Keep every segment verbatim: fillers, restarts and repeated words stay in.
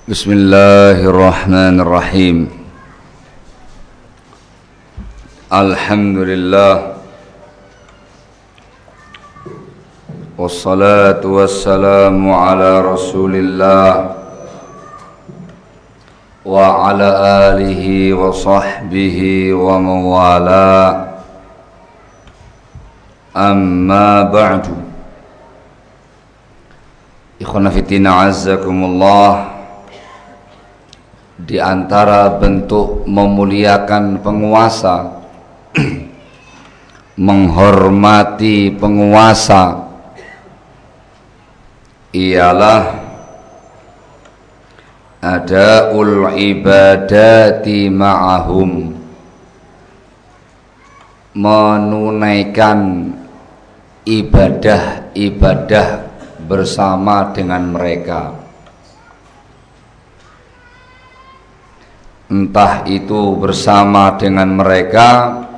Bismillahirrahmanirrahim. Alhamdulillah. Wassalatu wassalamu ala Rasulillah wa ala alihi wa sahbihi wa mawala. Amma ba'du. Ikhwana fiddina azzakumullah. Di antara bentuk memuliakan penguasa, menghormati penguasa, ialah adaul ibadati ma'ahum, menunaikan ibadah-ibadah bersama dengan mereka. Entah itu bersama dengan mereka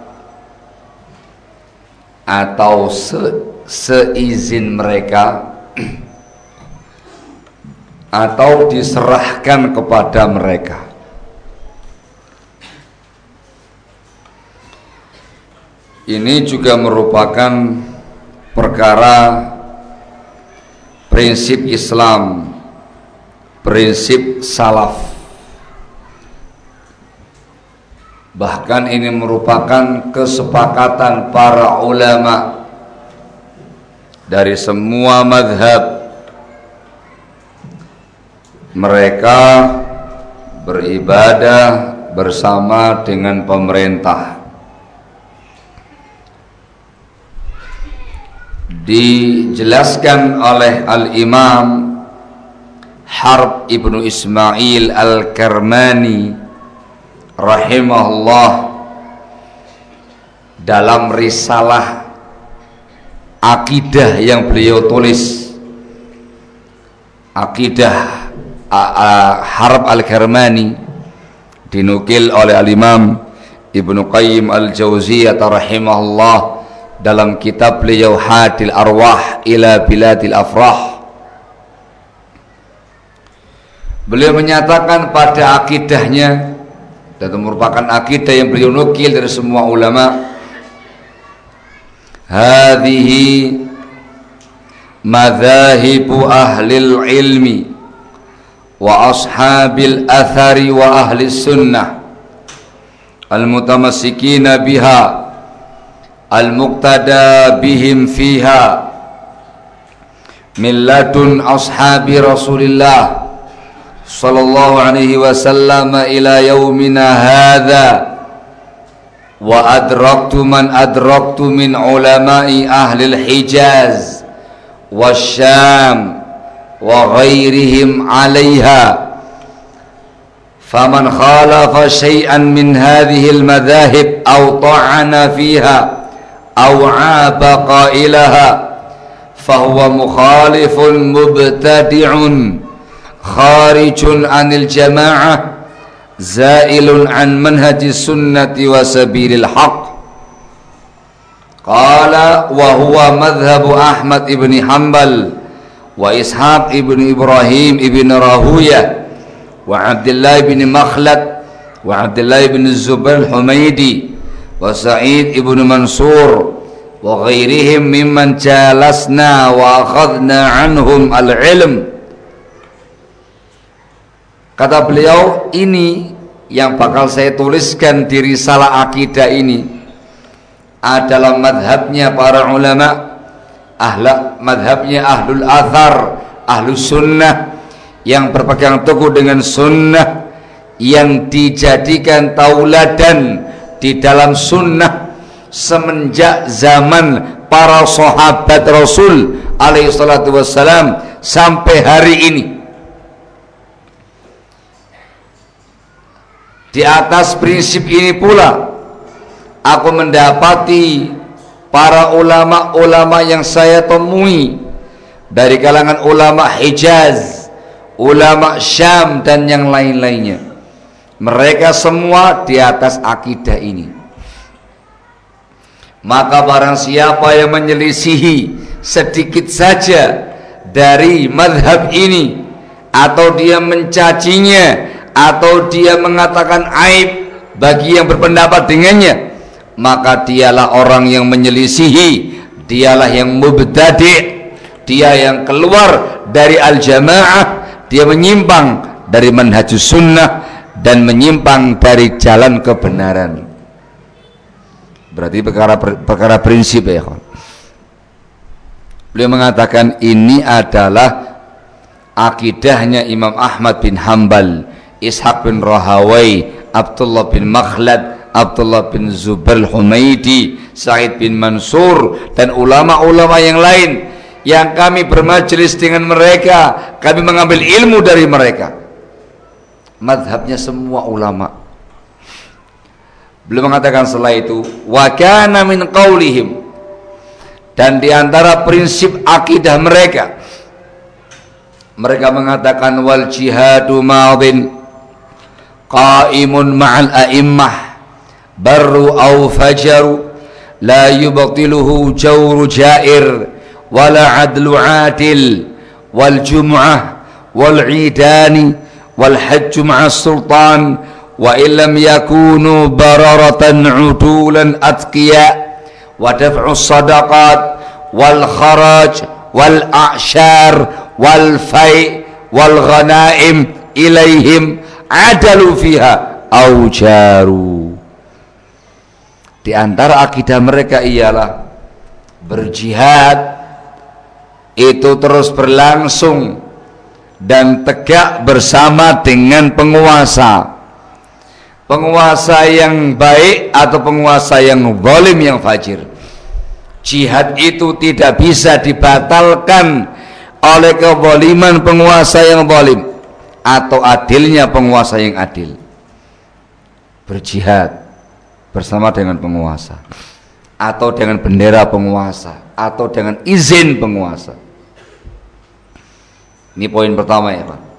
atau se seizin mereka atau diserahkan kepada mereka. Ini juga merupakan perkara prinsip Islam, prinsip salaf. Bahkan ini merupakan kesepakatan para ulama dari semua mazhab. Mereka beribadah bersama dengan pemerintah. Dijelaskan oleh Al-Imam Harb ibnu Ismail Al-Karmani rahimahullah dalam risalah akidah yang beliau tulis, akidah Harb Al-Karmani, dinukil oleh Al-Imam Ibnu Qayyim Al-Jauziyah rahimahullah dalam kitab beliau Hadil Arwah ila Biladil Afrah. Beliau menyatakan pada akidahnya, dan itu merupakan akidah yang beliau nukil dari semua ulama, hadhihi madzahibu ahlil ilmi wa ashabil athari wa ahli sunnah al-mutamassikina biha al-muqtada bihim fiha min ladun ashabi Rasulillah sallallahu alaihi wasallam ila yaumina hadza, wa adraktu man adraktu min ulama'i ahli al-Hijaz wasyam wa ghairihim 'alaiha, faman khalafa syai'an min hadhihi al-madhahib aw ta'ana fiha aw 'aba qailaha fahuwa mukhalifun mubtadi'un kharijun anil jamaah zailun an manhaji sunnati wa sabilil haq. Qala wa huwa madhhabu Ahmad ibn Hanbal wa Ishaq ibn Ibrahim ibn Rahuyah wa Abdullah ibn Makhlad wa Abdullah ibn Zubair Humaydi wa Sa'id ibn Mansur wa ghairihim mimman jalasna wa akhadna anhum al-ilm. Kata beliau, ini yang bakal saya tuliskan di risalah akidah ini adalah madhabnya para ulama, ahla madhabnya ahlul athar, ahlus sunnah, yang berpegang teguh dengan sunnah, yang dijadikan tauladan di dalam sunnah semenjak zaman para sahabat Rasul alaihi salatu wassalam sampai hari ini. Di atas prinsip ini pula aku mendapati para ulama-ulama yang saya temui dari kalangan ulama Hijaz, ulama Syam dan yang lain-lainnya. Mereka semua di atas akidah ini. Maka barang siapa yang menyelisihi sedikit saja dari madhab ini atau dia mencacinya, atau dia mengatakan aib bagi yang berpendapat dengannya, maka dialah orang yang menyelisihi, dialah yang mubtadi', dia yang keluar dari al-jamaah, dia menyimpang dari manhajus sunnah dan menyimpang dari jalan kebenaran. Berarti perkara perkara prinsip ya kawan. Beliau mengatakan ini adalah akidahnya Imam Ahmad bin Hanbal, Ishaq bin Rahawai, Abdullah bin Makhlad, Abdullah bin Zubair Humaidi, Sa'id bin Mansur, dan ulama-ulama yang lain yang kami bermajelis dengan mereka, kami mengambil ilmu dari mereka. Madhabnya semua ulama. Beliau mengatakan setelah itu, wa kana min qaulihim, dan diantara prinsip akidah mereka, mereka mengatakan wal jihadu madin qaimun ma'al a'immah barru aw fajaru la yubtiluhu jawru jair wala adlu adil wal jum'ah wal idani wal hajju ma'a sultan wa illam yakunu bararatan udulan atqiya wa daf'u sadaqat wal kharaj wal a'syar wal fai wal ghanaim ilaihim adalu fiha au jaru. Di antara akidah mereka ialah berjihad itu terus berlangsung dan tegak bersama dengan penguasa, penguasa yang baik atau penguasa yang zalim, yang fajir. Jihad itu tidak bisa dibatalkan oleh kezaliman penguasa yang zalim atau adilnya penguasa yang adil. Berjihad bersama dengan penguasa, atau dengan bendera penguasa, atau dengan izin penguasa. Ini poin pertama ya Pak.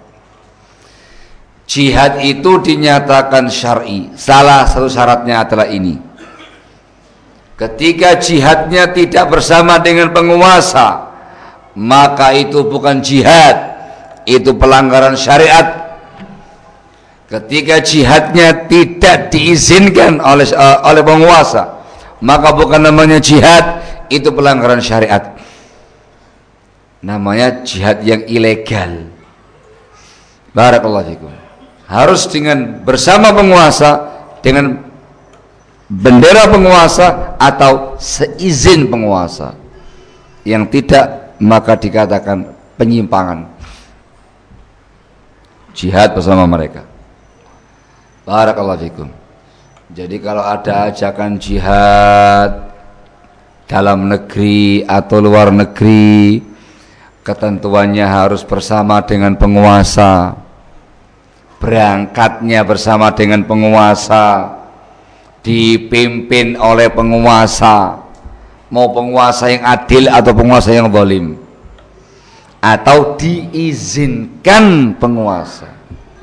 Jihad itu dinyatakan syar'i. Salah satu syaratnya adalah ini: ketika jihadnya tidak bersama dengan penguasa, maka itu bukan jihad, itu pelanggaran syariat. Ketika jihadnya tidak diizinkan oleh uh, oleh penguasa, maka bukan namanya jihad, itu pelanggaran syariat, namanya jihad yang ilegal. Barakallahu fikum. Harus dengan bersama penguasa, dengan bendera penguasa, atau seizin penguasa. Yang tidak, maka dikatakan penyimpangan. Jihad bersama mereka. Barakallahu fikum. Jadi kalau ada ajakan jihad dalam negeri atau luar negeri, ketentuannya harus bersama dengan penguasa, berangkatnya bersama dengan penguasa, dipimpin oleh penguasa, mau penguasa yang adil atau penguasa yang zalim, atau diizinkan penguasa.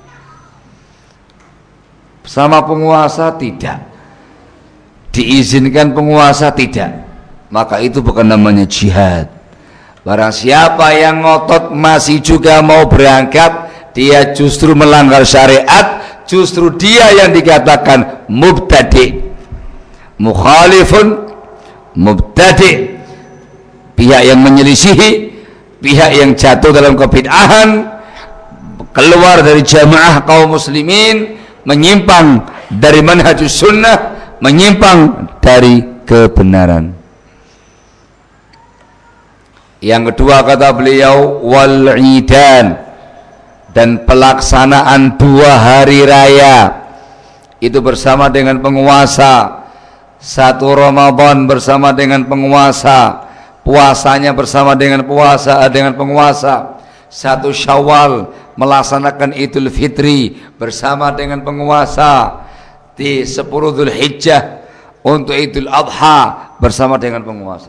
Bersama penguasa tidak, diizinkan penguasa tidak, maka itu bukan namanya jihad. Barang siapa yang ngotot masih juga mau berangkat, dia justru melanggar syariat, justru dia yang dikatakan mubtadi, mukhalifun, mubtadi, pihak yang menyelisihi, pihak yang jatuh dalam kebid'ahan, keluar dari jamaah kaum muslimin, menyimpang dari manhajus sunnah, menyimpang dari kebenaran. Yang kedua kata beliau wal idan, dan pelaksanaan dua hari raya itu bersama dengan penguasa. Satu Ramadan bersama dengan penguasa, puasanya bersama dengan puasa dengan penguasa. Satu Syawal melaksanakan Idul Fitri bersama dengan penguasa. Di sepuluh Dzulhijjah untuk Idul Adha bersama dengan penguasa.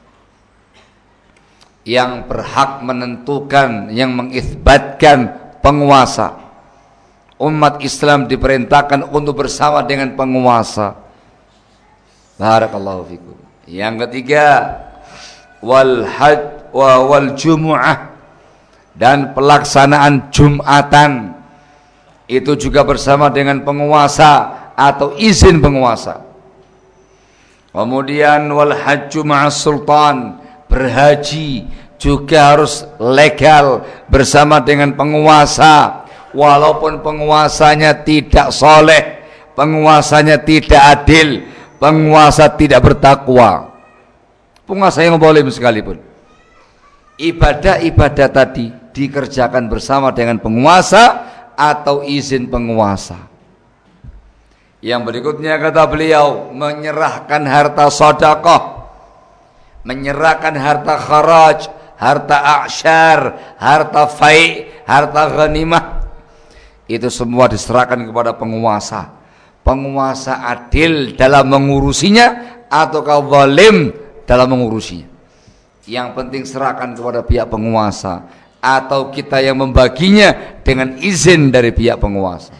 Yang berhak menentukan, yang mengisbatkan penguasa. Umat Islam diperintahkan untuk bersama dengan penguasa. Barakallahu fikum. Yang ketiga wal hajj wa wal jumu'ah, dan pelaksanaan Jumatan itu juga bersama dengan penguasa atau izin penguasa. Kemudian wal hajju ma'as sultan, berhaji juga harus legal bersama dengan penguasa, walaupun penguasanya tidak soleh, penguasanya tidak adil, penguasa tidak bertakwa, penguasa yang zalim sekalipun. Ibadah-ibadah tadi dikerjakan bersama dengan penguasa atau izin penguasa. Yang berikutnya kata beliau, menyerahkan harta sedekah, menyerahkan harta kharaj, harta a'syar, harta fai', harta ghanimah, itu semua diserahkan kepada penguasa. Penguasa adil dalam mengurusinya ataukah zalim dalam mengurusinya. Yang penting serahkan kepada pihak penguasa, atau kita yang membaginya dengan izin dari pihak penguasa.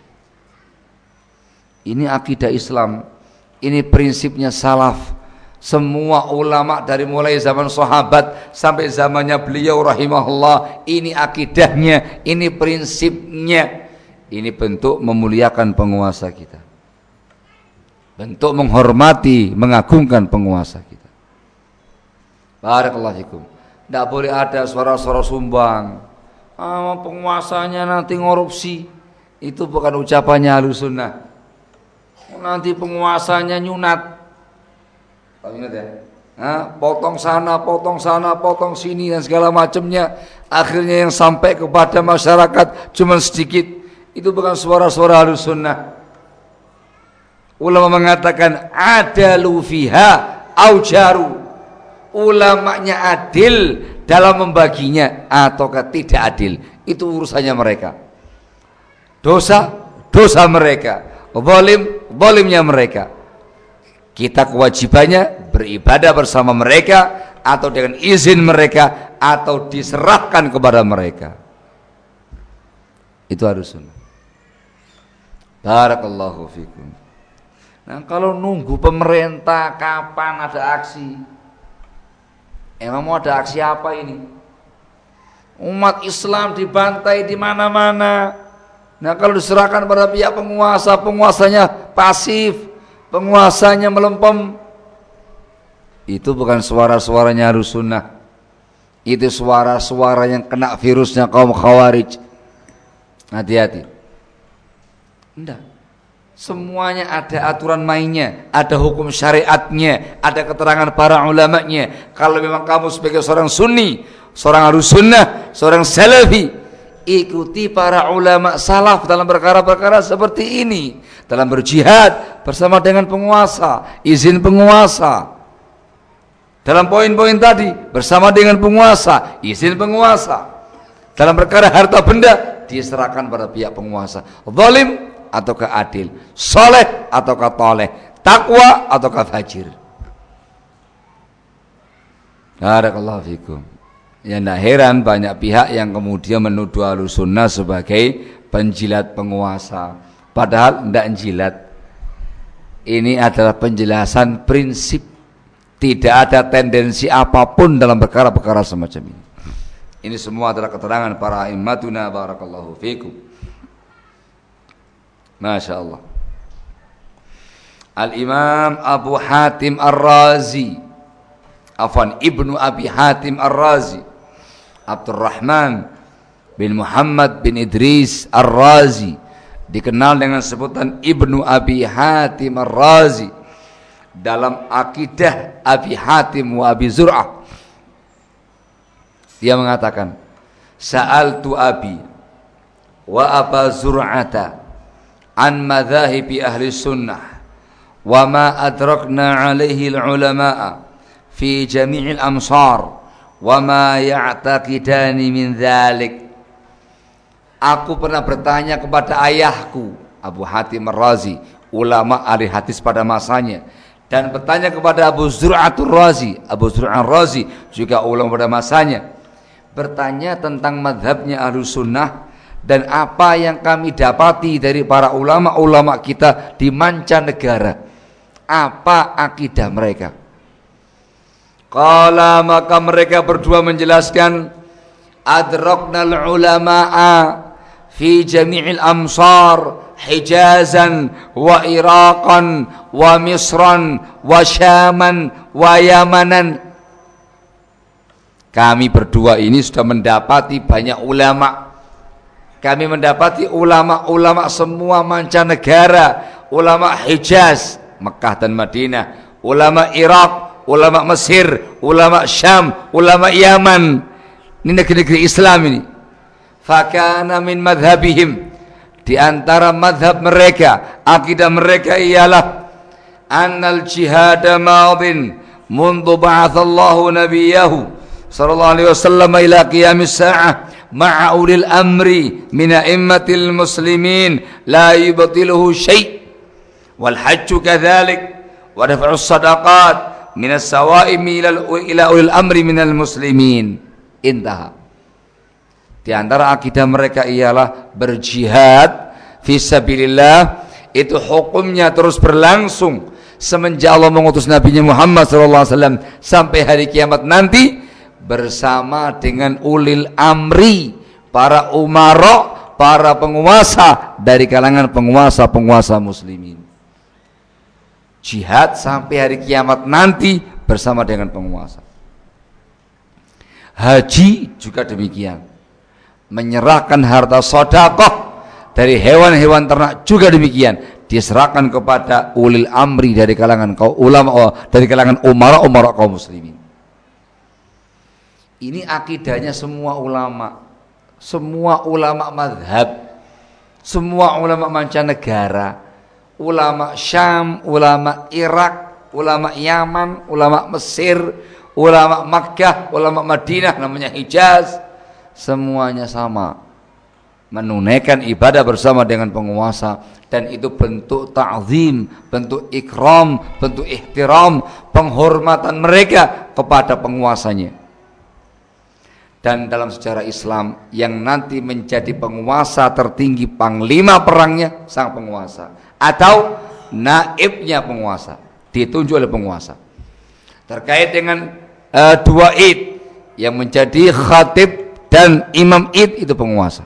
Ini akidah Islam, ini prinsipnya salaf. Semua ulama dari mulai zaman sahabat sampai zamannya beliau rahimahullah, ini akidahnya, ini prinsipnya. Ini bentuk memuliakan penguasa kita, bentuk menghormati, mengagungkan penguasa kita. Barakallahu fikum. Tidak boleh ada suara-suara sumbang, ah, penguasanya nanti ngorupsi. Itu bukan ucapannya Ahlussunnah. Nanti penguasanya nyunat, tahu ingat ya? Nah, potong sana, potong sana, potong sini dan segala macamnya. Akhirnya yang sampai kepada masyarakat cuma sedikit. Itu bukan suara-suara Ahlussunnah. Ulama mengatakan adalu fiha aujaru. Ulamanya adil dalam membaginya ataukah tidak adil, itu urusannya mereka. Dosa, dosa mereka. Zalim, zalimnya mereka. Kita kewajibannya beribadah bersama mereka atau dengan izin mereka atau diserahkan kepada mereka. Itu harus sunnah. Barakallahu fikum. Nah, kalau nunggu pemerintah kapan ada aksi, emang mau ada aksi apa ini? Umat Islam dibantai di mana-mana. Nah, kalau diserahkan pada pihak penguasa, penguasanya pasif, penguasanya melempem, itu bukan suara-suaranya Ahlussunnah. Itu suara-suara yang kena virusnya kaum Khawarij. Hati-hati. Enggak. Semuanya ada aturan mainnya, ada hukum syariatnya, ada keterangan para ulamanya. Kalau memang kamu sebagai seorang sunni, seorang Ahlussunnah, seorang salafi, ikuti para ulama salaf dalam perkara-perkara seperti ini, dalam berjihad bersama dengan penguasa, izin penguasa. Dalam poin-poin tadi bersama dengan penguasa, izin penguasa. Dalam perkara harta benda diserahkan pada pihak penguasa. Zalim ataukah adil, soleh ataukah toleh, takwa ataukah fajir. Barakallahu fikum. Ya, tidak heran banyak pihak yang kemudian menuduh Ahlussunnah sebagai penjilat penguasa, padahal tidak jilat. Ini adalah penjelasan prinsip, tidak ada tendensi apapun dalam perkara-perkara semacam ini. Ini semua adalah keterangan para immatuna. Barakallahu fikum. Masya Allah. Al-Imam Abu Hatim Ar-Razi, afwan, Ibnu Abi Hatim Ar-Razi, Abdurrahman bin Muhammad bin Idris Ar-Razi, dikenal dengan sebutan Ibnu Abi Hatim Ar-Razi. Dalam akidah Abi Hatim wa Abi Zur'ah, dia mengatakan, Sa'altu Abi wa Aba Zur'ata an madhahibi ahli sunnah wa ma adrakna alaihi al-ulama'a fi jami'il amsar wa ma ya'taqidani min dhalik. Aku pernah bertanya kepada ayahku Abu Hatim Ar-Razi, ulama ahli hadis pada masanya, dan bertanya kepada Abu Zur'atul Razi, Abu Zur'atul Razi juga ulama pada masanya, bertanya tentang madhabnya Ahlussunnah dan apa yang kami dapati dari para ulama-ulama kita di mancanegara, apa akidah mereka. Qala, maka mereka berdua menjelaskan, adraknal ulama'a fi jami'il amsar Hijazan wa Iraqan wa Misran wa Syaman wa Yamanan. Kami berdua ini sudah mendapati banyak ulama. Kami mendapati ulama-ulama semua mancanegara, ulama Hijaz, Mekah dan Madinah, ulama Irak, ulama Mesir, ulama Syam, ulama Yaman. Ini negeri-negeri Islam ini. Fakana min madhabihim, di antara madhab mereka, akidah mereka ialah annal jihad madin mundu ba'athallahu nabiyahu sallallahu alaihi wasallam ila qiyamis sa'ah ma'a ulil amri min a'immatil muslimin la yubtiluhu syai' wal hajju kadzalik wa daf'us sadaqat min as-sawa'im ila ulil amri minal muslimin. Intaha. Di antara akidah mereka ialah berjihad fisabilillah, itu hukumnya terus berlangsung semenjak Allah mengutus Nabi Muhammad shallallahu alaihi wasallam sampai hari kiamat nanti, bersama dengan ulil amri, para umara, para penguasa dari kalangan penguasa-penguasa muslimin. Jihad sampai hari kiamat nanti bersama dengan penguasa. Haji juga demikian. Menyerahkan harta sedekah dari hewan-hewan ternak juga demikian, diserahkan kepada ulil amri dari kalangan kaum ulama, oh, dari kalangan umara-umara kaum muslimin. Ini akidahnya semua ulama, semua ulama madhab, semua ulama mancanegara, ulama Syam, ulama Irak, ulama Yaman, ulama Mesir, ulama Makkah, ulama Madinah, namanya Hijaz. Semuanya sama, menunaikan ibadah bersama dengan penguasa, dan itu bentuk ta'zim, bentuk ikram, bentuk ihtiram, penghormatan mereka kepada penguasanya. Dan dalam sejarah Islam, yang nanti menjadi penguasa tertinggi, panglima perangnya sang penguasa atau naibnya penguasa, ditunjuk oleh penguasa. Terkait dengan uh, dua id, yang menjadi khatib dan imam id itu penguasa.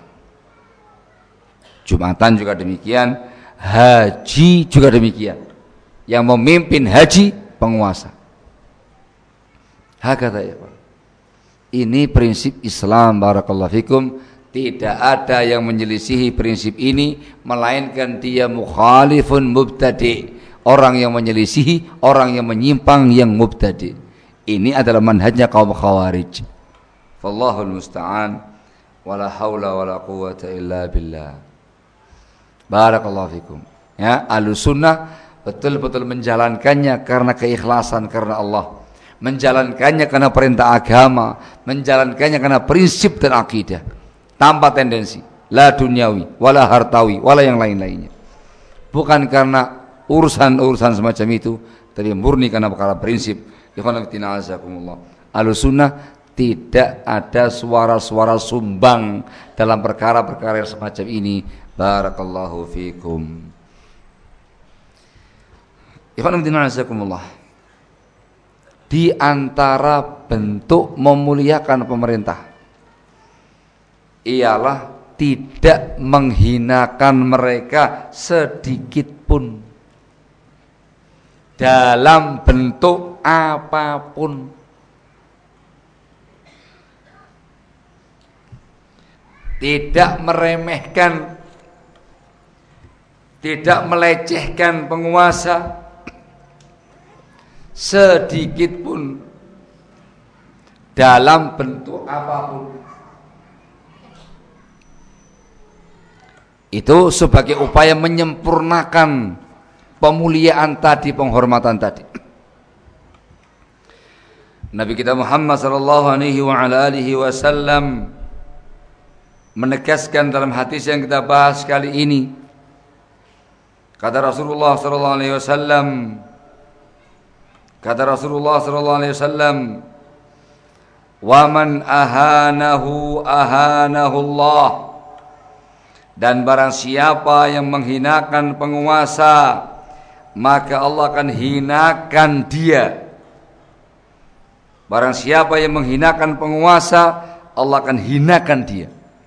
Jumatan juga demikian, haji juga demikian. Yang memimpin haji penguasa. Hakata ya Pak. Ini prinsip Islam, barakallahu fikum. Tidak ada yang menyelisihi prinsip ini, melainkan dia mukhalifun mubtadi', orang yang menyelisihi, orang yang menyimpang, yang mubtadi'. Ini adalah manhajnya kaum Khawarij. Wallahul musta'an, wala haula wala quwwata illa billah. Barakallahu fikum. Ya, Ahlussunnah betul-betul menjalankannya karena keikhlasan, karena Allah. Menjalankannya karena perintah agama, menjalankannya karena prinsip dan akidah, tanpa tendensi, la dunyawi, wala hartawi, wala yang lain-lainnya. Bukan karena urusan-urusan semacam itu, tapi murni karena perkara prinsip. Ikhwan fillah azakumullah. Ahlussunnah tidak ada suara-suara sumbang dalam perkara-perkara semacam ini. Barakallahu fikum. Ikhwan fillah azakumullah. Di antara bentuk memuliakan pemerintah ialah tidak menghinakan mereka sedikit pun dalam bentuk apapun. Tidak meremehkan, tidak melecehkan penguasa sedikit pun dalam bentuk apapun. Itu sebagai upaya menyempurnakan pemuliaan tadi, penghormatan tadi. Nabi kita Muhammad sallallahu alaihi wa ala alihi wasallam menegaskan dalam hadis yang kita bahas kali ini. Kata Rasulullah sallallahu alaihi wasallam, kata Rasulullah sallallahu alaihi wasallam, "Wa man ahanahu ahanahu Allah." Dan barang siapa yang menghinakan penguasa, maka Allah akan hinakan dia. Barang siapa yang menghinakan penguasa, Allah akan hinakan dia.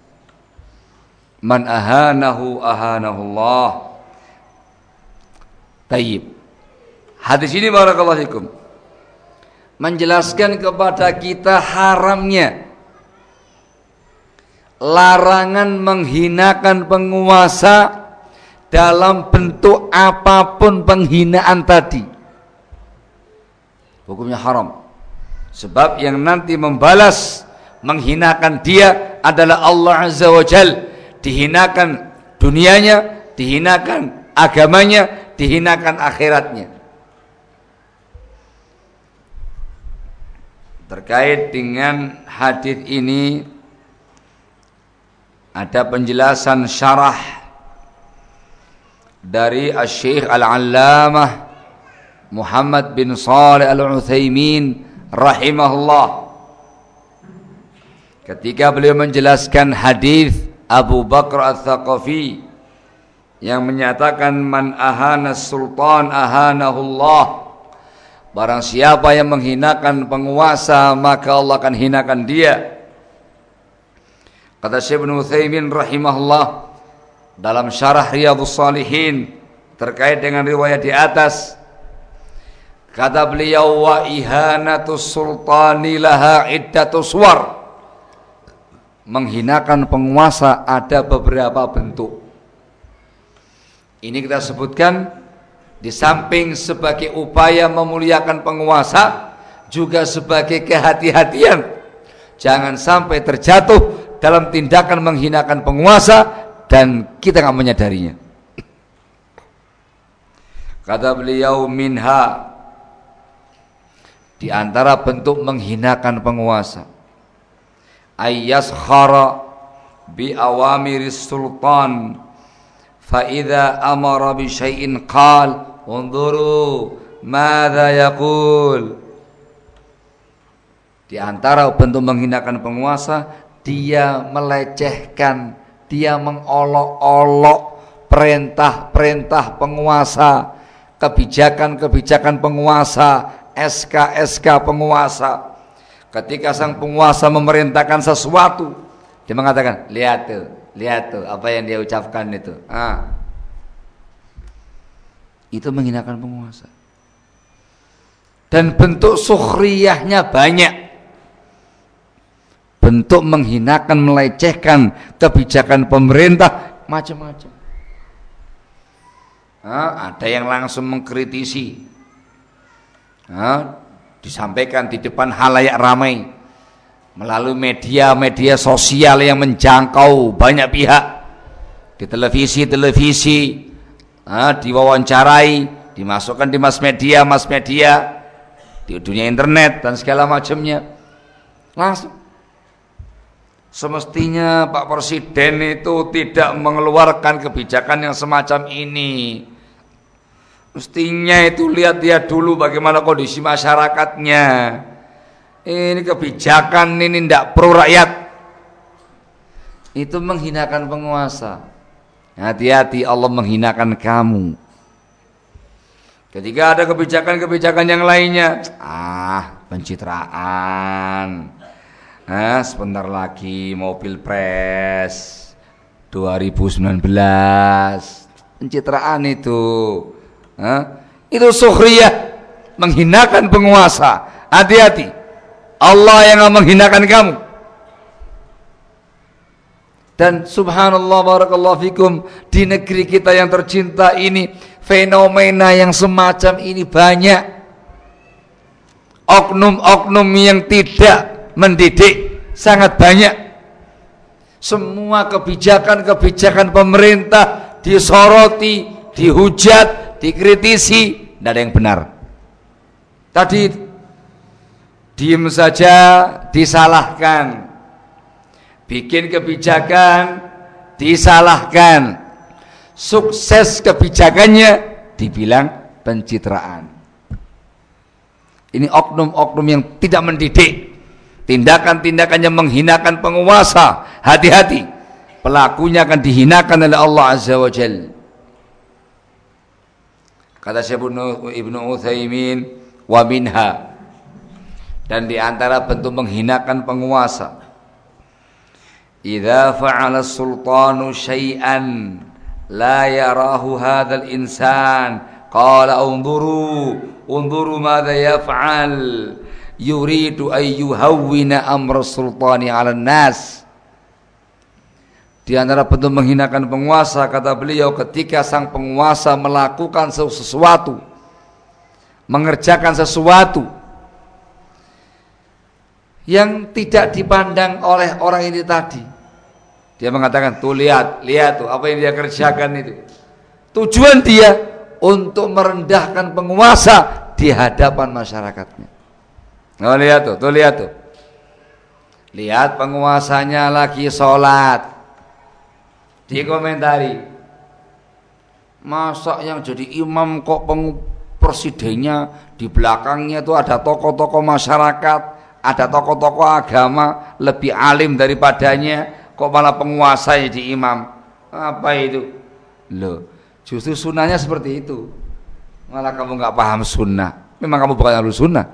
Man ahanahu ahanahullah. Tayyib. Hadis ini barakallahu fikum menjelaskan kepada kita haramnya, larangan menghinakan penguasa dalam bentuk apapun penghinaan tadi. Hukumnya haram. Sebab yang nanti membalas menghinakan dia adalah Allah Azza wa Jal. Dihinakan dunianya, dihinakan agamanya, dihinakan akhiratnya. Terkait dengan hadis ini ada penjelasan syarah dari Asy-Syaikh Al-Allamah Muhammad bin Shalih Al-Utsaimin rahimahullah, ketika beliau menjelaskan hadis Abu Bakar Ats-Tsaqafi yang menyatakan man ahana sultan ahanahullah. Barang siapa yang menghinakan penguasa, maka Allah akan hinakan dia. Kata Syekh Ibnu Utsaimin rahimahullah dalam syarah Riyadhus Shalihin terkait dengan riwayat di atas, kata beliau, wa ihanatus sultani laha iddatus suwar. Menghinakan penguasa ada beberapa bentuk. Ini kita sebutkan di samping sebagai upaya memuliakan penguasa, juga sebagai kehati-hatian. Jangan sampai terjatuh dalam tindakan menghinakan penguasa dan kita nggak menyadarinya. Kata beliau, minha, di antara bentuk menghinakan penguasa, ayyaskhara bi awamiris sultan fa idza amara bi syai'in qal unzuru madza yaqul. Di antara bentuk menghinakan penguasa, dia melecehkan, dia mengolok-olok perintah-perintah penguasa, kebijakan-kebijakan penguasa, S K S K penguasa. Ketika sang penguasa memerintahkan sesuatu, dia mengatakan, lihat tuh, lihat tuh apa yang dia ucapkan itu. Ah. Itu menghinakan penguasa. Dan bentuk sukhriyahnya banyak. Bentuk menghinakan, melecehkan kebijakan pemerintah macam-macam. Ah, ada yang langsung mengkritisi. Ah, disampaikan di depan halayak ramai melalui media-media sosial yang menjangkau banyak pihak, di televisi-televisi, nah, diwawancarai, dimasukkan di mass media, mass media, di dunia internet dan segala macamnya. Langsung. Semestinya Pak Presiden itu tidak mengeluarkan kebijakan yang semacam ini. Mestinya itu lihat-lihat dulu bagaimana kondisi masyarakatnya. Ini kebijakan ini tidak pro rakyat. Itu menghinakan penguasa. Hati-hati, Allah menghinakan kamu. Ketika ada kebijakan-kebijakan yang lainnya, ah, pencitraan. Nah, sebentar lagi mau Pilpres dua ribu sembilan belas. Pencitraan itu. Hah? Itu sukhriyah, menghinakan penguasa. Hati-hati, Allah yang menghinakan kamu. Dan subhanallah barakallahu fikum, di negeri kita yang tercinta ini fenomena yang semacam ini banyak. Oknum-oknum yang tidak mendidik sangat banyak. Semua kebijakan-kebijakan pemerintah disoroti, dihujat, dikritisi, tidak ada yang benar. Tadi diam saja disalahkan, bikin kebijakan disalahkan, sukses kebijakannya dibilang pencitraan. Ini oknum-oknum yang tidak mendidik, tindakan-tindakan yang menghinakan penguasa. Hati-hati, pelakunya akan dihinakan oleh Allah Azza wa Jalla. Kata Syekh Ibnu Utsaimin, wa minha, dan di antara bentuk menghinakan penguasa, idza fa'ala sultanu syai'an la yarahu hadzal insan qala unzuru unzuru madza yaf'al yuridu ay yuhawwina amra sultani 'alan nas. Di antara bentuk menghinakan penguasa, kata beliau, ketika sang penguasa melakukan sesuatu, mengerjakan sesuatu yang tidak dipandang oleh orang ini tadi. Dia mengatakan, tuh lihat, lihat tuh apa yang dia kerjakan itu. Tujuan dia untuk merendahkan penguasa di hadapan masyarakatnya. Oh lihat tuh, tuh lihat tuh. Lihat penguasanya lagi sholat. Dikomentari, masa yang jadi imam kok presidennya di belakangnya tuh ada tokoh-tokoh masyarakat, ada tokoh-tokoh agama lebih alim daripadanya, kok malah penguasa jadi imam? Apa itu? Loh, justru sunnahnya seperti itu. Malah kamu nggak paham sunnah. Memang kamu bukan ahlu sunnah.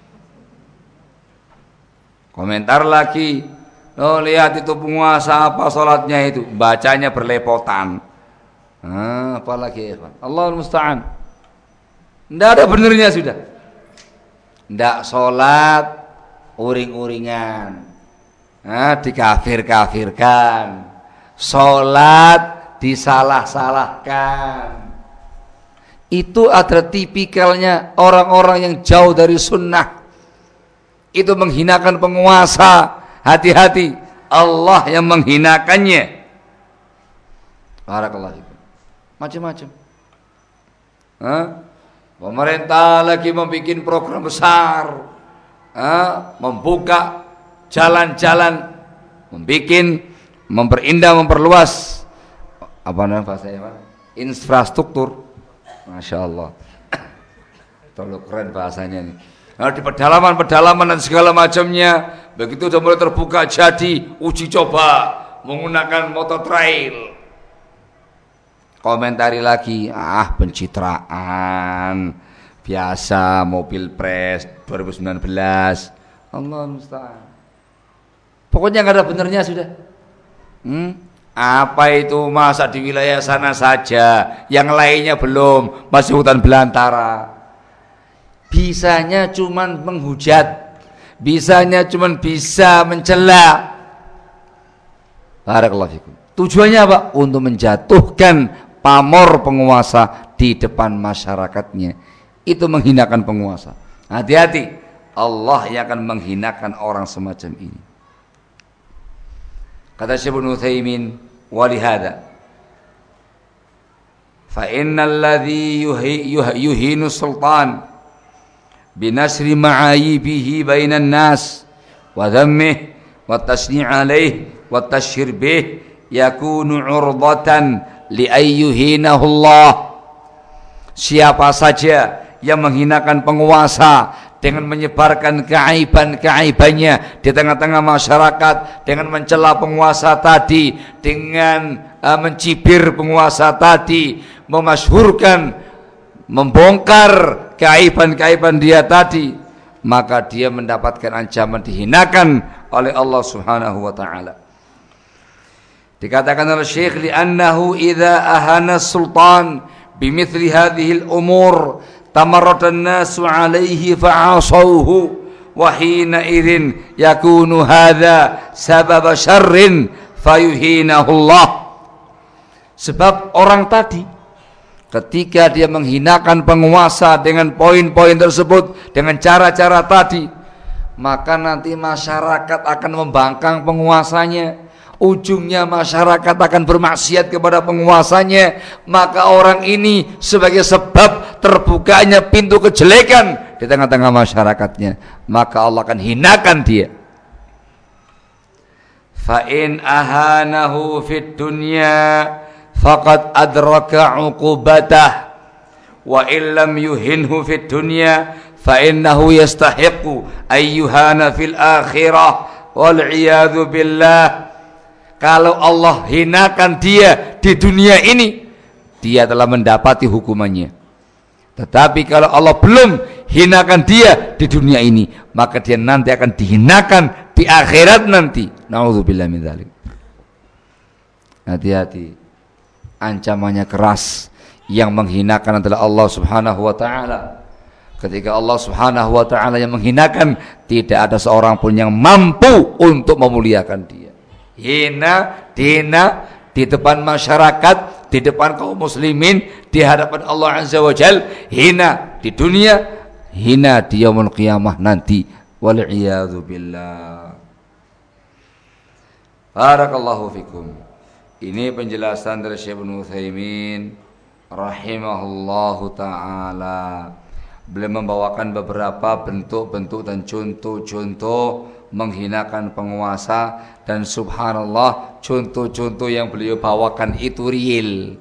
Komentar lagi. Oh lihat itu penguasa apa sholatnya itu, bacanya berlepotan. Ah, apalagi ya, Allahul musta'an. Tidak ada benernya sudah. Tidak sholat uring-uringan, ah, dikafir-kafirkan. Sholat disalah-salahkan. Itu adalah tipikalnya orang-orang yang jauh dari sunnah. Itu menghinakan penguasa. Hati-hati, Allah yang menghinakannya. Barakallahu fikum. Macam-macam. Pemerintah lagi membuat program besar, ha? Membuka jalan-jalan, membuat, memperindah, memperluas apa namanya bahasanya, Pak? Infrastruktur. Masya Allah. Terlalu keren bahasanya ini. Nah, di pedalaman-pedalaman dan segala macamnya, begitu sudah mulai terbuka jadi uji coba menggunakan motor trail. Komentari lagi, ah pencitraan biasa mobil pres dua ribu sembilan belas. Allah musta'an. Pokoknya nggak ada benernya sudah. Hmm? Apa itu masa di wilayah sana saja, yang lainnya belum, masih hutan belantara. Bisanya cuman menghujat, bisanya cuman bisa mencela. Barakallahu fikum. Tujuannya apa? Untuk menjatuhkan pamor penguasa di depan masyarakatnya. Itu menghinakan penguasa. Hati-hati, Allah yang akan menghinakan orang semacam ini. Kata Syekh Ibnu Utsaimin, walihada fa innal ladzi yuhinu sultan binasri ma'ayibihi bainan nas wa dhammih wa tasni' alaih wa tashhir bih yakunu 'urdatan li ayyuhinahu Allah. Siapa saja yang menghinakan penguasa dengan menyebarkan keaiban-keaibannya di tengah-tengah masyarakat, dengan mencela penguasa tadi, dengan uh, mencibir penguasa tadi, memasyhurkan, membongkar keaiban-keaiban dia tadi, maka dia mendapatkan ancaman dihinakan oleh Allah Subhanahu wa taala. Dikatakan oleh Syekh, li'annahu idza ahana sultan bimithli hadhihi al-umur tamarrada an-nasu 'alaihi fa'asawhu wa hina idzin yakunu hadza sabab syarrin fayuhinahu Allah. Sebab orang tadi ketika dia menghinakan penguasa dengan poin-poin tersebut, dengan cara-cara tadi, maka nanti masyarakat akan membangkang penguasanya. Ujungnya masyarakat akan bermaksiat kepada penguasanya. Maka orang ini sebagai sebab terbukanya pintu kejelekan di tengah-tengah masyarakatnya, maka Allah akan hinakan dia. Fa in ahanahu fid dunya faqad adraka 'uqubatah wa illam yuhinhu fid dunya fa innahu yastahiqu ayyuhana fil akhirah wal iyadu billah. Kalau Allah hinakan dia di dunia ini, dia telah mendapati hukumannya. Tetapi kalau Allah belum hinakan dia di dunia ini, maka dia nanti akan dihinakan di akhirat nanti. Nauzubillah min dzalik. Hati-hati, ancamannya keras. Yang menghinakan adalah Allah Subhanahu wa taala. Ketika Allah Subhanahu wa taala yang menghinakan, tidak ada seorang pun yang mampu untuk memuliakan dia. Hina, dina di depan masyarakat, di depan kaum muslimin, di hadapan Allah Azza wa Jal, hina di dunia, hina di yaumul qiyamah nanti. Wal'iyadzu billah. Barakallahu fikum. Ini penjelasan dari Syekh Ibnu Utsaimin rahimahullahu ta'ala. Beliau membawakan beberapa bentuk-bentuk dan contoh-contoh menghinakan penguasa, dan subhanallah contoh-contoh yang beliau bawakan itu real,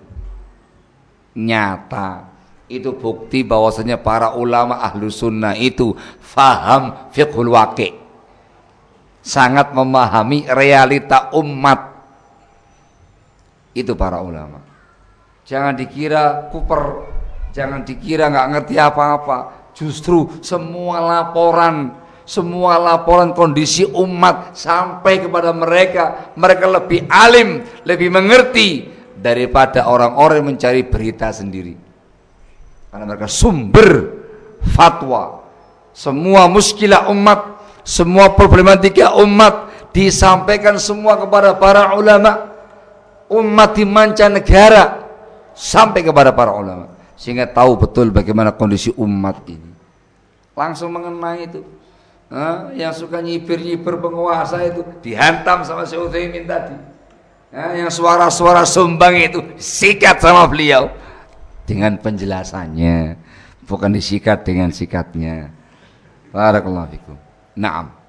nyata. Itu bukti bahwasanya para ulama ahlu sunnah itu faham fiqhul waqi', sangat memahami realita umat. Itu para ulama. Jangan dikira kuper, jangan dikira nggak ngerti apa-apa. Justru semua laporan, semua laporan kondisi umat sampai kepada mereka, mereka lebih alim, lebih mengerti daripada orang-orang yang mencari berita sendiri. Karena mereka sumber fatwa. Semua muskilah umat, semua problematika umat disampaikan semua kepada para ulama. Umat di mancanegara sampai kepada para ulama, sehingga tahu betul bagaimana kondisi umat ini. Langsung mengenai itu. Nah, yang suka nyipir-nyipir penguasa itu dihantam sama Syekh Utsaimin tadi. Nah, yang suara-suara sumbang itu sikat sama beliau dengan penjelasannya, bukan disikat dengan sikatnya. Barakallahu fikum. Naam.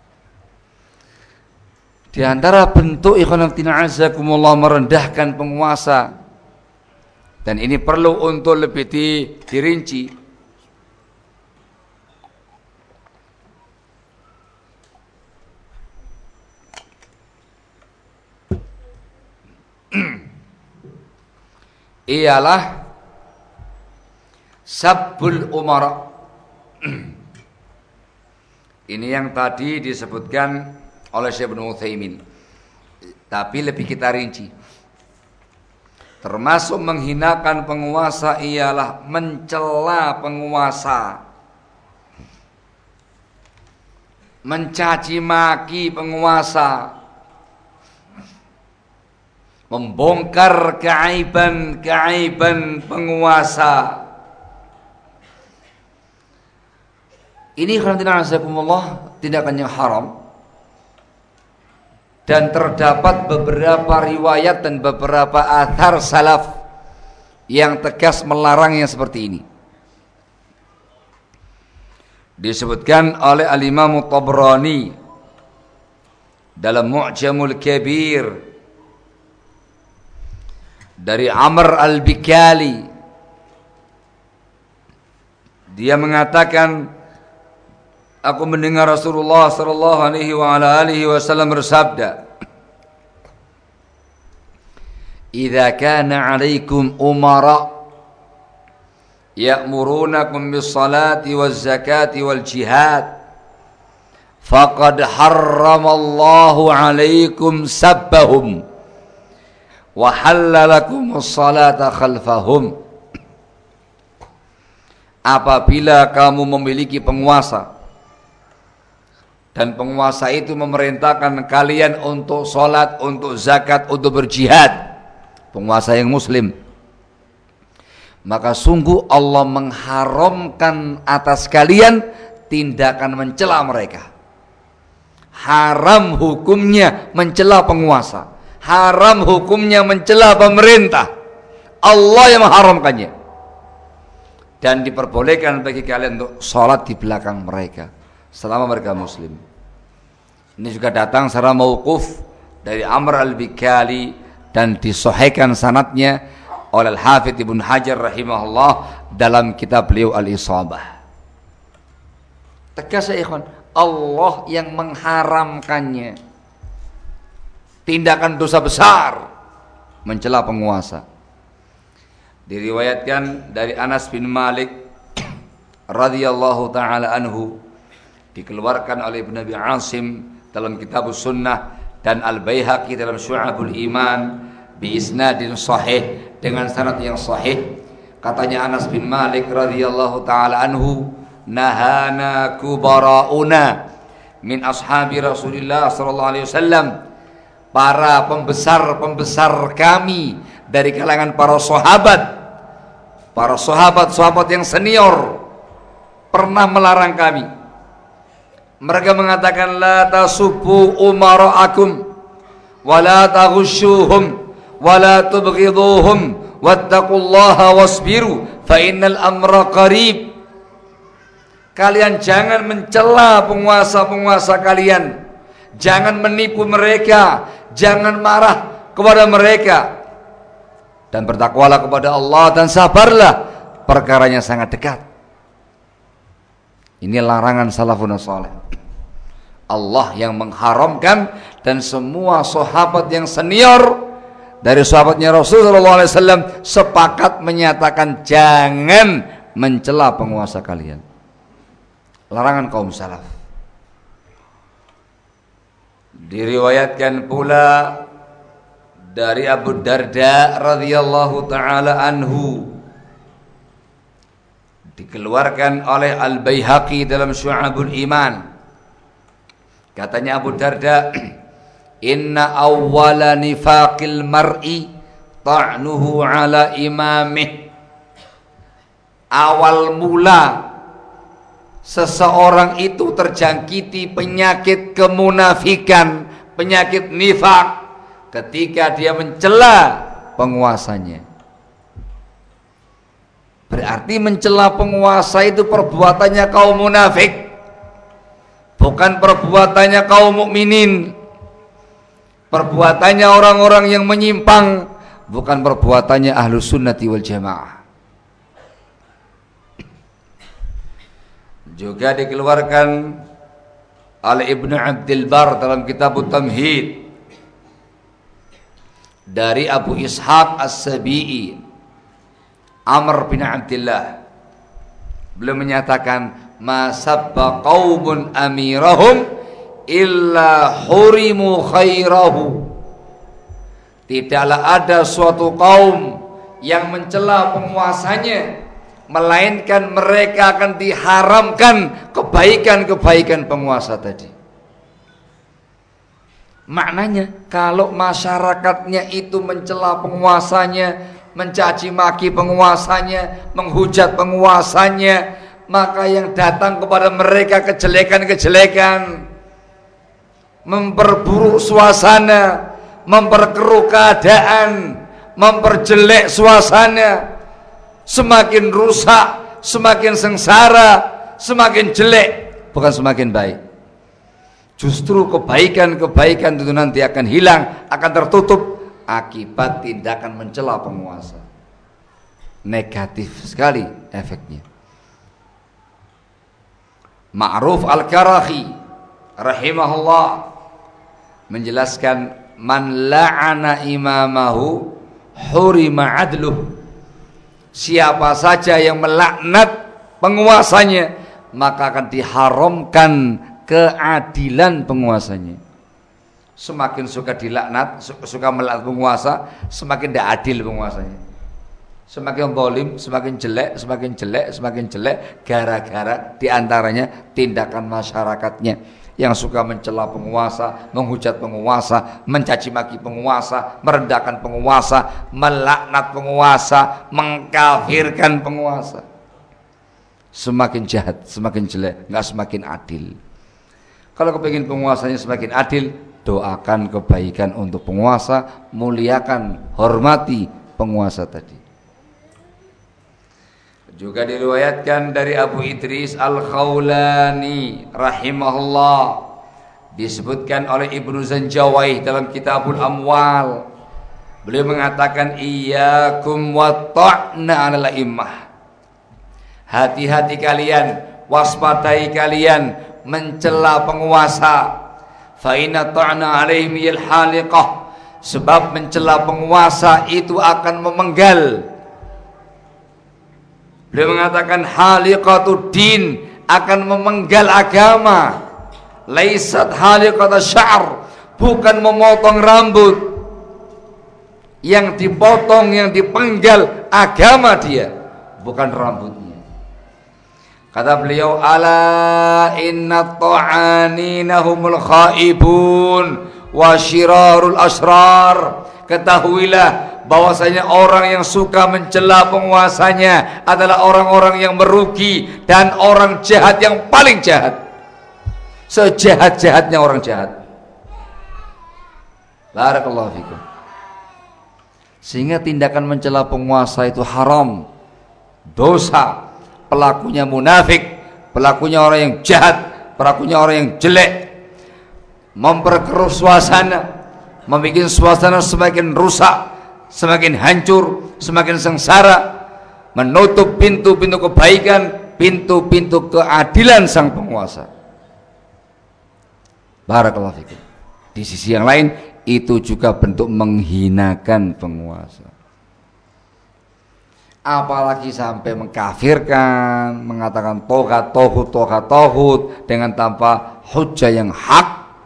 Di antara bentuk ikhwan fillah azakumullah merendahkan penguasa, dan ini perlu untuk lebih di, dirinci. Ialah sabbul umara. Ini yang tadi disebutkan oleh Syekh Ibnu Utsaimin, tapi lebih kita rinci. Termasuk menghinakan penguasa ialah mencela penguasa, mencaci maki penguasa, membongkar keaiban-keaiban penguasa. Ini alhamdulillah tindakan yang haram, dan terdapat beberapa riwayat dan beberapa athar salaf yang tegas melarangnya seperti ini. Disebutkan oleh Al-Imam Tabrani dalam Mu'jamul Kabir dari Amr Al-Bikali. Dia mengatakan, aku mendengar Rasulullah sallallahu alaihi wa ala alihi wasallam bersabda, "Idza kana 'alaikum umara ya'murunakum bis-salati waz-zakati wal-jihad, faqad harramallahu 'alaikum sabbahum wa halalakumus-salata khalfahum." Apabila kamu memiliki penguasa dan penguasa itu memerintahkan kalian untuk sholat, untuk zakat, untuk berjihad, penguasa yang muslim, maka sungguh Allah mengharamkan atas kalian tindakan mencela mereka. Haram hukumnya mencela penguasa, haram hukumnya mencela pemerintah. Allah yang mengharamkannya. Dan diperbolehkan bagi kalian untuk sholat di belakang mereka selama mereka muslim. Ini juga datang secara mauquf dari Amr Al-Bikali dan disahihkan sanadnya oleh Al-Hafidz Ibnu Hajar rahimahullah dalam kitab beliau Al-Isabah. Tegas ya ikhwan, Allah yang mengharamkannya. Tindakan dosa besar mencela penguasa. Diriwayatkan dari Anas bin Malik radhiyallahu taala anhu, dikeluarkan oleh Ibnu Abi Asim dalam Kitabus Sunnah dan Al-Baihaqi dalam Syu'abul Iman bi isnadin sahih, dengan sanad yang sahih. Katanya Anas bin Malik radhiyallahu taala anhu, nahana kubarauna min ashabi Rasulillah sallallahu alaihi wasallam, para pembesar-pembesar kami dari kalangan para sahabat, para sahabat-sahabat yang senior pernah melarang kami. Mereka mengatakan, la tasubbu umara'akum wa la taghushuhum wa la tubghiduhum wattaqullaha wasbiru fa innal amra qarib. Kalian jangan mencela penguasa-penguasa kalian, jangan menipu mereka, jangan marah kepada mereka, dan bertakwalah kepada Allah dan sabarlah, perkaranya sangat dekat. Ini larangan salafun saleh. Allah yang mengharamkan, dan semua sahabat yang senior dari sahabatnya Rasulullah shallallahu alaihi wasallam sepakat menyatakan jangan mencela penguasa kalian. Larangan kaum salaf. Diriwayatkan pula dari Abu Darda radhiyallahu taala anhu, dikeluarkan oleh Al-Baihaqi dalam Syu'abul Iman. Katanya Abu Darda, inna awwala nifaqil mar'i ta'nuhu ala imamih. Awal mula seseorang itu terjangkiti penyakit kemunafikan, penyakit nifak, ketika dia mencela penguasanya. Berarti mencela penguasa itu perbuatannya kaum munafik, bukan perbuatannya kaum mukminin. Perbuatannya orang-orang yang menyimpang, bukan perbuatannya ahlus sunnati wal jamaah. Juga dikeluarkan oleh Ibnu Abdul Bar dalam kitab Tamhid dari Abu Ishaq As-Sabi'i, Amr bin Abdullah, beliau menyatakan, ma sabba qaumun amirahum illa hurimu khairahu. Tidaklah ada suatu kaum yang mencela penguasanya, melainkan mereka akan diharamkan kebaikan-kebaikan penguasa tadi. Maknanya kalau masyarakatnya itu mencela penguasanya, mencaci maki penguasanya, menghujat penguasanya, maka yang datang kepada mereka kejelekan-kejelekan, memperburuk suasana, memperkeruh keadaan, memperjelek suasana, semakin rusak, semakin sengsara, semakin jelek, bukan semakin baik. Justru kebaikan-kebaikan itu nanti akan hilang, akan tertutup akibat tindakan mencela penguasa. Negatif sekali efeknya. Ma'ruf Al-Karahi rahimahullah menjelaskan, man la'ana imamahu hurima adluh. Siapa saja yang melaknat penguasanya, maka akan diharamkan keadilan penguasanya. Semakin suka dilaknat, suka melaknat penguasa, semakin tidak adil penguasanya. Semakin zalim, semakin jelek, semakin jelek, semakin jelek, gara-gara diantaranya tindakan masyarakatnya yang suka mencela penguasa, menghujat penguasa, mencaci maki penguasa, merendahkan penguasa, melaknat penguasa, mengkafirkan penguasa. Semakin jahat, semakin jelek, nggak semakin adil. Kalau kepingin penguasanya semakin adil, doakan kebaikan untuk penguasa, muliakan, hormati penguasa tadi. Juga diriwayatkan dari Abu Idris Al-Khawlani rahimahullah, disebutkan oleh Ibnu Zanjawaih dalam Kitabul Amwal. Beliau mengatakan, iyyakum wa ta'na 'alal immah. Hati-hati kalian, waspadai kalian mencela penguasa. Fa inna ta'na 'alaihim yal haliqah. Sebab mencela penguasa itu akan memenggal. Beliau mengatakan haliqatud din, akan memenggal agama. Laisat haliqat asy-sya'r, bukan memotong rambut. yang dipotong, yang dipenggal agama dia, bukan rambutnya. Kata beliau, ala inna ta'anina humul khaibun wa syirarul asrar. Ketahuilah bahwasanya orang yang suka mencela penguasanya adalah orang-orang yang merugi dan orang jahat yang paling jahat, sejahat-jahatnya orang jahat. Barakallahu fikum. Sehingga tindakan mencela penguasa itu haram, dosa, pelakunya munafik, pelakunya orang yang jahat, pelakunya orang yang jelek, memperkeruh suasana, membuat suasana semakin rusak, semakin hancur, semakin sengsara, menutup pintu-pintu kebaikan, pintu-pintu keadilan sang penguasa. Barakallahu fikum. Di sisi yang lain, itu juga bentuk menghinakan penguasa. Apalagi sampai mengkafirkan, mengatakan tohat tohut tohat tohut dengan tanpa hujah yang hak,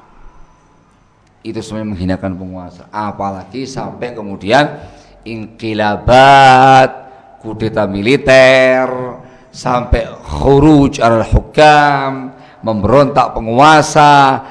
itu semuanya menghinakan penguasa. Apalagi sampai kemudian inqilabat, kudeta militer, sampai khuruj al-hukam, memberontak penguasa,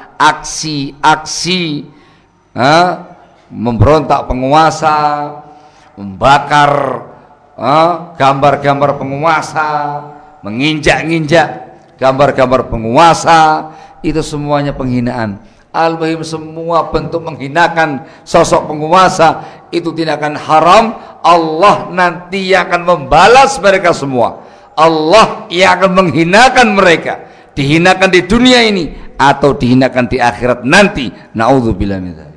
aksi-aksi Ha? memberontak penguasa, membakar gambar-gambar penguasa, menginjak-injak gambar-gambar penguasa, itu semuanya penghinaan. Al-Bahim, semua bentuk menghinakan sosok penguasa itu tindakan haram. Allah nanti yang akan membalas mereka semua. Allah yang akan menghinakan mereka, dihinakan di dunia ini atau dihinakan di akhirat nanti. Na'udzubillah min dzalik.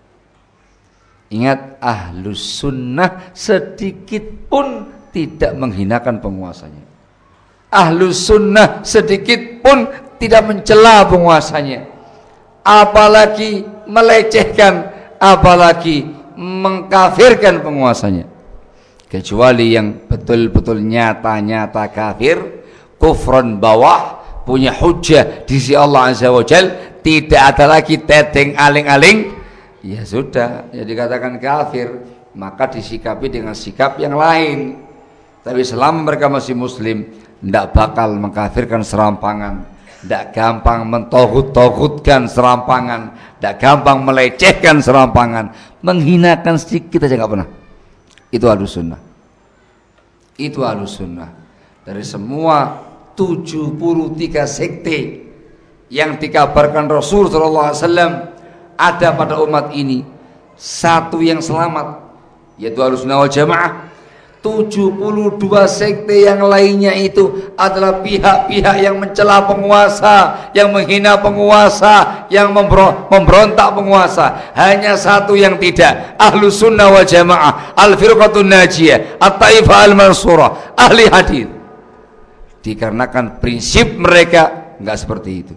Ingat, ahlus sunnah sedikit pun tidak menghinakan penguasanya. Ahlus sunnah sedikit pun tidak mencela penguasanya, apalagi melecehkan, apalagi mengkafirkan penguasanya. Kecuali yang betul-betul nyata-nyata kafir, kufran bawah, punya hujah di sisi Allah Azza wa Jal, tidak ada lagi teteng aling-aling, ya sudah, ya dikatakan kafir, maka disikapi dengan sikap yang lain. Tapi selama mereka masih muslim, tidak bakal mengkafirkan serampangan, tidak gampang mentohut-tohutkan serampangan, tidak gampang melecehkan serampangan, menghinakan sedikit aja nggak pernah. Itu ahlus sunnah. Itu ahlus sunnah. Dari semua tujuh puluh tiga sekte yang dikabarkan Rasul sallallahu alaihi wasallam ada pada umat ini, satu yang selamat, yaitu Ahlussunnah wal Jamaah. tujuh puluh dua sekte yang lainnya itu adalah pihak-pihak yang mencela penguasa, yang menghina penguasa, yang memberontak penguasa. Hanya satu yang tidak, Ahlussunnah wal Jamaah, Al-Firqatun Najiyah, At-Taifah Al-Mansurah, ahli hadis. Dikarenakan prinsip mereka enggak seperti itu.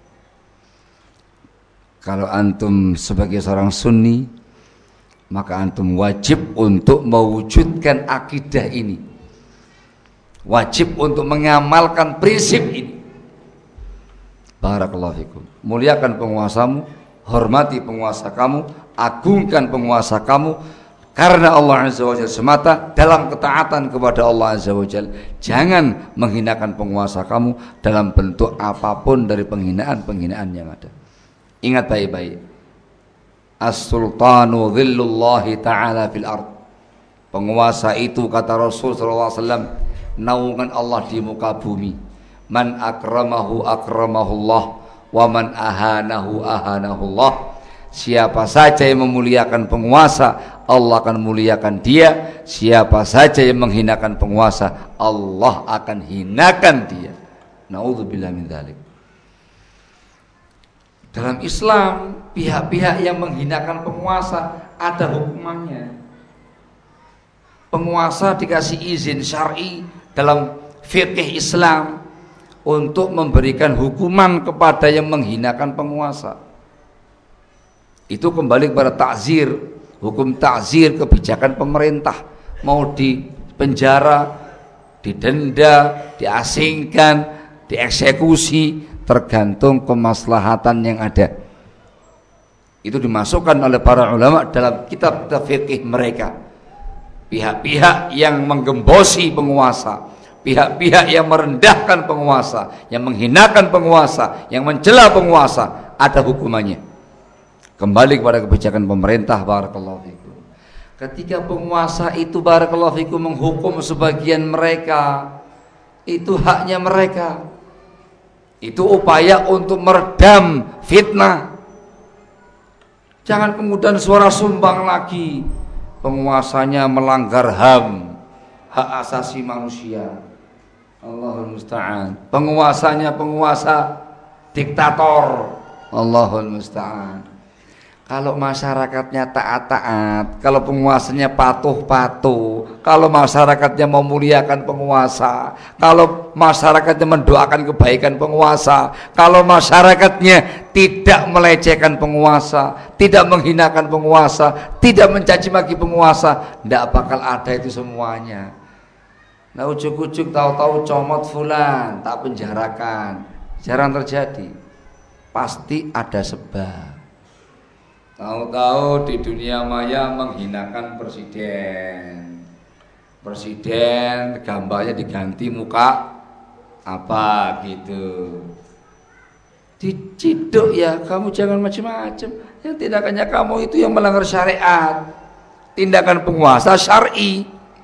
Kalau antum sebagai seorang sunni, maka antum wajib untuk mewujudkan akidah ini, wajib untuk mengamalkan prinsip ini. Barakallahu fikum. Muliakan penguasamu, hormati penguasa kamu, agungkan penguasa kamu karena Allah Azza wa Jalla semata, dalam ketaatan kepada Allah Azza wa Jalla. Jangan menghinakan penguasa kamu dalam bentuk apapun dari penghinaan-penghinaan yang ada. Ingat baik-baik, as-sultanu dhillullahi ta'ala fil ard. Penguasa itu, kata Rasul sallallahu alaihi wasallam, naungan Allah di muka bumi. Man akramahu akramahullah, wa man ahanahu ahanahullah. Siapa saja yang memuliakan penguasa, Allah akan muliakan dia. Siapa saja yang menghinakan penguasa, Allah akan hinakan dia. Na'udzubillah min dzalik. Dalam Islam, pihak-pihak yang menghinakan penguasa ada hukumannya. Penguasa dikasih izin syar'i dalam fikih Islam untuk memberikan hukuman kepada yang menghinakan penguasa. Itu kembali kepada ta'zir, hukum ta'zir, kebijakan pemerintah. Mau di penjara, didenda, diasingkan, dieksekusi, tergantung kemaslahatan yang ada. Itu dimasukkan oleh para ulama dalam kitab fikih mereka. Pihak-pihak yang menggembosi penguasa, pihak-pihak yang merendahkan penguasa, yang menghinakan penguasa, yang mencela penguasa, ada hukumannya. Kembali kepada kebijakan pemerintah. Barakallahu fikum. Ketika penguasa itu barakallahu fikum menghukum sebagian mereka, itu haknya mereka. Itu upaya untuk meredam fitnah. Jangan kemudian suara sumbang lagi, penguasanya melanggar H A M, hak asasi manusia. Allahul musta'an. Penguasanya penguasa diktator. Allahul musta'an. Kalau masyarakatnya taat-taat, kalau penguasanya patuh-patuh, kalau masyarakatnya memuliakan penguasa, kalau masyarakatnya mendoakan kebaikan penguasa, kalau masyarakatnya tidak melecehkan penguasa, tidak menghinakan penguasa, tidak mencaci maki penguasa, tidak bakal ada itu semuanya. Nah, ujuk-ujuk tahu-tahu comot fulan, tak penjarakan, jarang terjadi. Pasti ada sebab. Tahu-tahu di dunia maya menghinakan presiden. Presiden gambarnya diganti muka apa gitu. Diciduk ya, kamu jangan macam-macam. Yang tindakannya kamu itu yang melanggar syariat. Tindakan penguasa syar'i.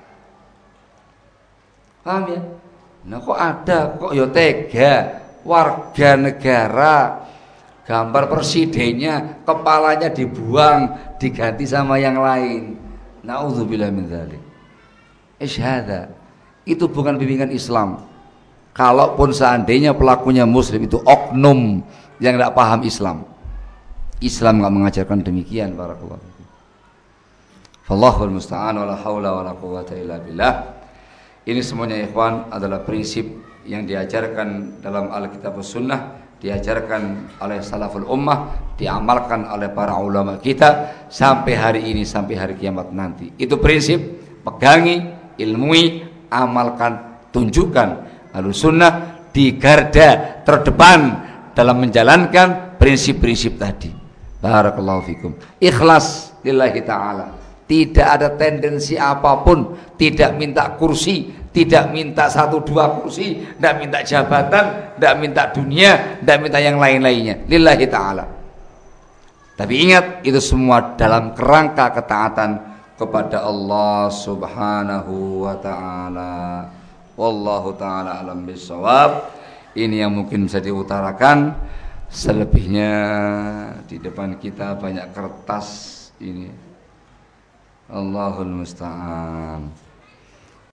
Paham ya? Nah kok ada, kok ya tega warga negara gambar presidennya, kepalanya dibuang, diganti sama yang lain. Na'udzubillah min dzalik. Isyhada. Itu bukan bimbingan Islam. Kalaupun seandainya pelakunya muslim, itu oknum yang tidak paham Islam. Islam enggak mengajarkan demikian. Barakallahu fikum. Wallahul musta'an wala haula wala quwwata illa billah. Ini semuanya ikhwan adalah prinsip yang diajarkan dalam Alkitab dan Sunnah, diajarkan oleh salaful ummah, diamalkan oleh para ulama kita sampai hari ini, sampai hari kiamat nanti. Itu prinsip, pegangi, ilmui, amalkan, tunjukkan. Lalu sunnah di garda terdepan dalam menjalankan prinsip-prinsip tadi. Barakallahu fikum. Ikhlas lillahi ta'ala. Tidak ada tendensi apapun, tidak minta kursi, tidak minta satu dua kursi, tidak minta jabatan, tidak minta dunia, tidak minta yang lain-lainnya. Lillahi ta'ala. Tapi ingat, itu semua dalam kerangka ketaatan kepada Allah subhanahu wa ta'ala. Wallahu ta'ala alam bisawab. Ini yang mungkin bisa diutarakan. Selebihnya di depan kita banyak kertas ini. Allahul musta'an.